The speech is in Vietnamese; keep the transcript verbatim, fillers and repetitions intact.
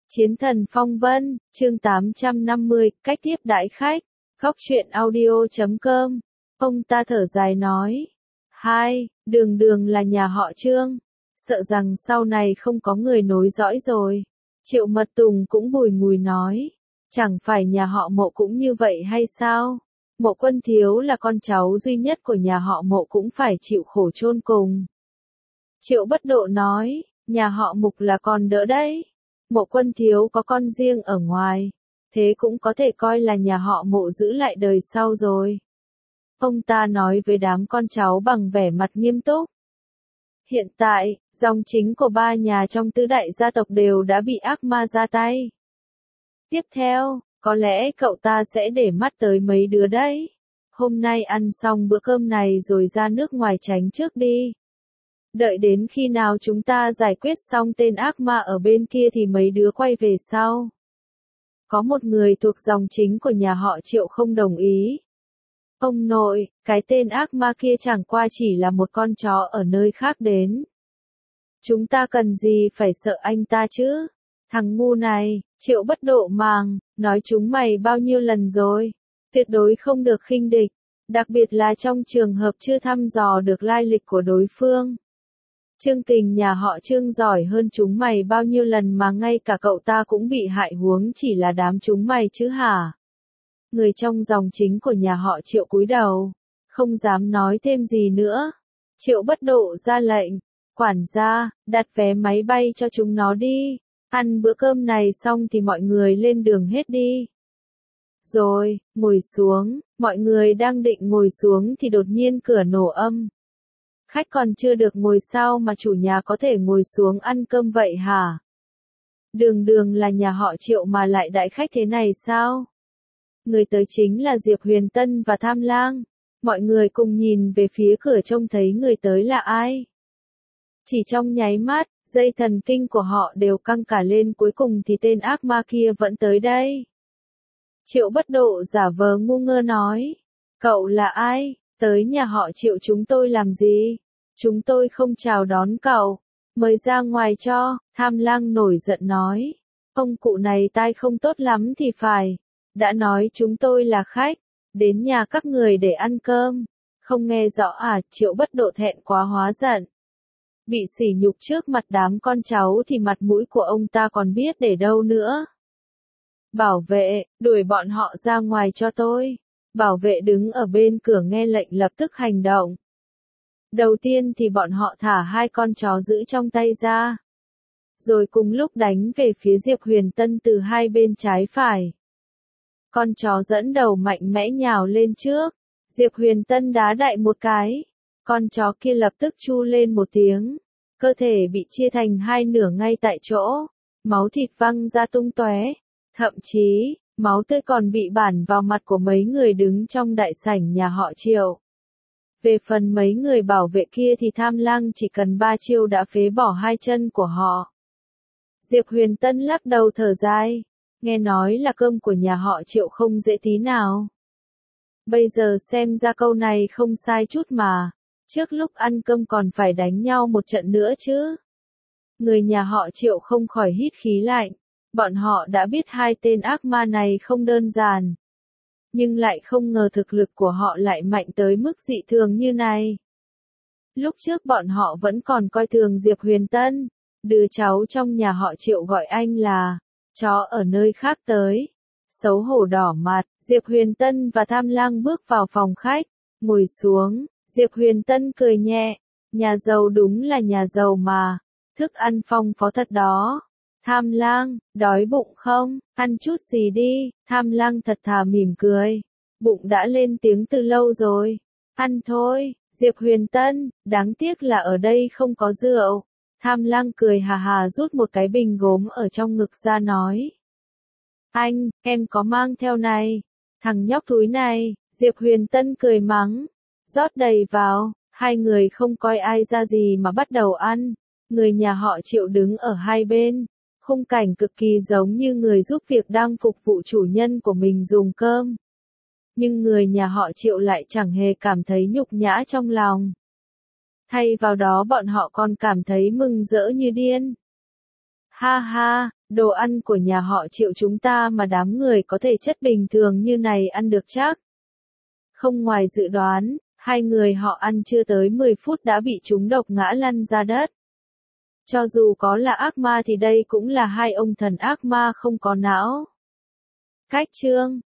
Chiến thần phong vân, chương tám trăm năm mươi, cách tiếp đãi khách, góc truyện audio chấm com. Ông ta thở dài nói, hai, đường đường là nhà họ Trương, sợ rằng sau này không có người nối dõi rồi. Triệu Mật Tùng cũng bùi ngùi nói, chẳng phải nhà họ Mộ cũng như vậy hay sao? Mộ Quân Thiếu là con cháu duy nhất của nhà họ Mộ cũng phải chịu khổ chôn cùng. Triệu Bất Độ nói, nhà họ Mục là còn đỡ đấy. Mộ Quân Thiếu có con riêng ở ngoài, thế cũng có thể coi là nhà họ Mộ giữ lại đời sau rồi. Ông ta nói với đám con cháu bằng vẻ mặt nghiêm túc. Hiện tại, dòng chính của ba nhà trong tứ đại gia tộc đều đã bị ác ma ra tay. Tiếp theo, có lẽ cậu ta sẽ để mắt tới mấy đứa đấy. Hôm nay ăn xong bữa cơm này rồi ra nước ngoài tránh trước đi. Đợi đến khi nào chúng ta giải quyết xong tên ác ma ở bên kia thì mấy đứa quay về sau. Có một người thuộc dòng chính của nhà họ Triệu không đồng ý. Ông nội, cái tên ác ma kia chẳng qua chỉ là một con chó ở nơi khác đến. Chúng ta cần gì phải sợ anh ta chứ? Thằng ngu này, Triệu Bất Độ màng, nói chúng mày bao nhiêu lần rồi. Tuyệt đối không được khinh địch, đặc biệt là trong trường hợp chưa thăm dò được lai lịch của đối phương. Trương Kình nhà họ Trương giỏi hơn chúng mày bao nhiêu lần mà ngay cả cậu ta cũng bị hại, huống chỉ là đám chúng mày chứ hả? Người trong dòng chính của nhà họ Triệu cúi đầu, không dám nói thêm gì nữa. Triệu Bất Độ ra lệnh, quản gia, đặt vé máy bay cho chúng nó đi, ăn bữa cơm này xong thì mọi người lên đường hết đi. Rồi, ngồi xuống, mọi người đang định ngồi xuống thì đột nhiên cửa nổ âm. Khách còn chưa được ngồi sao mà chủ nhà có thể ngồi xuống ăn cơm vậy hả? Đường đường là nhà họ Triệu mà lại đãi khách thế này sao? Người tới chính là Diệp Huyền Tân và Tham Lang. Mọi người cùng nhìn về phía cửa trông thấy người tới là ai. Chỉ trong nháy mắt, dây thần kinh của họ đều căng cả lên, cuối cùng thì tên ác ma kia vẫn tới đây. Triệu Bất Độ giả vờ ngu ngơ nói, cậu là ai? Tới nhà họ Triệu chúng tôi làm gì? Chúng tôi không chào đón cậu. Mời ra ngoài cho, Tham Lang nổi giận nói. Ông cụ này tai không tốt lắm thì phải. Đã nói chúng tôi là khách, đến nhà các người để ăn cơm. Không nghe rõ à? Triệu Bất Độ thẹn quá hóa giận. Bị sỉ nhục trước mặt đám con cháu thì mặt mũi của ông ta còn biết để đâu nữa. Bảo vệ, đuổi bọn họ ra ngoài cho tôi. Bảo vệ đứng ở bên cửa nghe lệnh lập tức hành động. Đầu tiên thì bọn họ thả hai con chó giữ trong tay ra. Rồi cùng lúc đánh về phía Diệp Huyền Tân từ hai bên trái phải. Con chó dẫn đầu mạnh mẽ nhào lên trước. Diệp Huyền Tân đá đại một cái. Con chó kia lập tức chu lên một tiếng. Cơ thể bị chia thành hai nửa ngay tại chỗ. Máu thịt văng ra tung tóe. Thậm chí, máu tươi còn bị bản vào mặt của mấy người đứng trong đại sảnh nhà họ Triệu. Về phần mấy người bảo vệ kia thì Tham Lang chỉ cần ba chiêu đã phế bỏ hai chân của họ. Diệp Huyền Tân lắc đầu thở dài. Nghe nói là cơm của nhà họ Triệu không dễ tí nào. Bây giờ xem ra câu này không sai chút mà. Trước lúc ăn cơm còn phải đánh nhau một trận nữa chứ. Người nhà họ Triệu không khỏi hít khí lạnh. Bọn họ đã biết hai tên ác ma này không đơn giản. Nhưng lại không ngờ thực lực của họ lại mạnh tới mức dị thường như này. Lúc trước bọn họ vẫn còn coi thường Diệp Huyền Tân. Đứa cháu trong nhà họ Triệu gọi anh là chó ở nơi khác tới. Xấu hổ đỏ mặt, Diệp Huyền Tân và Tham Lang bước vào phòng khách, ngồi xuống. Diệp Huyền Tân cười nhẹ, nhà giàu đúng là nhà giàu mà, thức ăn phong phú thật đó. Tham Lang, đói bụng không? Ăn chút gì đi. Tham Lang thật thà mỉm cười. Bụng đã lên tiếng từ lâu rồi. Ăn thôi. Diệp Huyền Tân, đáng tiếc là ở đây không có rượu. Tham Lang cười hà hà rút một cái bình gốm ở trong ngực ra nói. Anh, em có mang theo này. Thằng nhóc thúi này. Diệp Huyền Tân cười mắng. Rót đầy vào. Hai người không coi ai ra gì mà bắt đầu ăn. Người nhà họ Triệu đứng ở hai bên. Khung cảnh cực kỳ giống như người giúp việc đang phục vụ chủ nhân của mình dùng cơm. Nhưng người nhà họ Triệu lại chẳng hề cảm thấy nhục nhã trong lòng. Thay vào đó bọn họ còn cảm thấy mừng rỡ như điên. Ha ha, Đồ ăn của nhà họ Triệu chúng ta mà đám người có thể chất bình thường như này ăn được chắc. Không ngoài dự đoán, hai người họ ăn chưa tới mười phút đã bị trúng độc ngã lăn ra đất. Cho dù có là ác ma thì đây cũng là hai ông thần ác ma không có não. Cách chương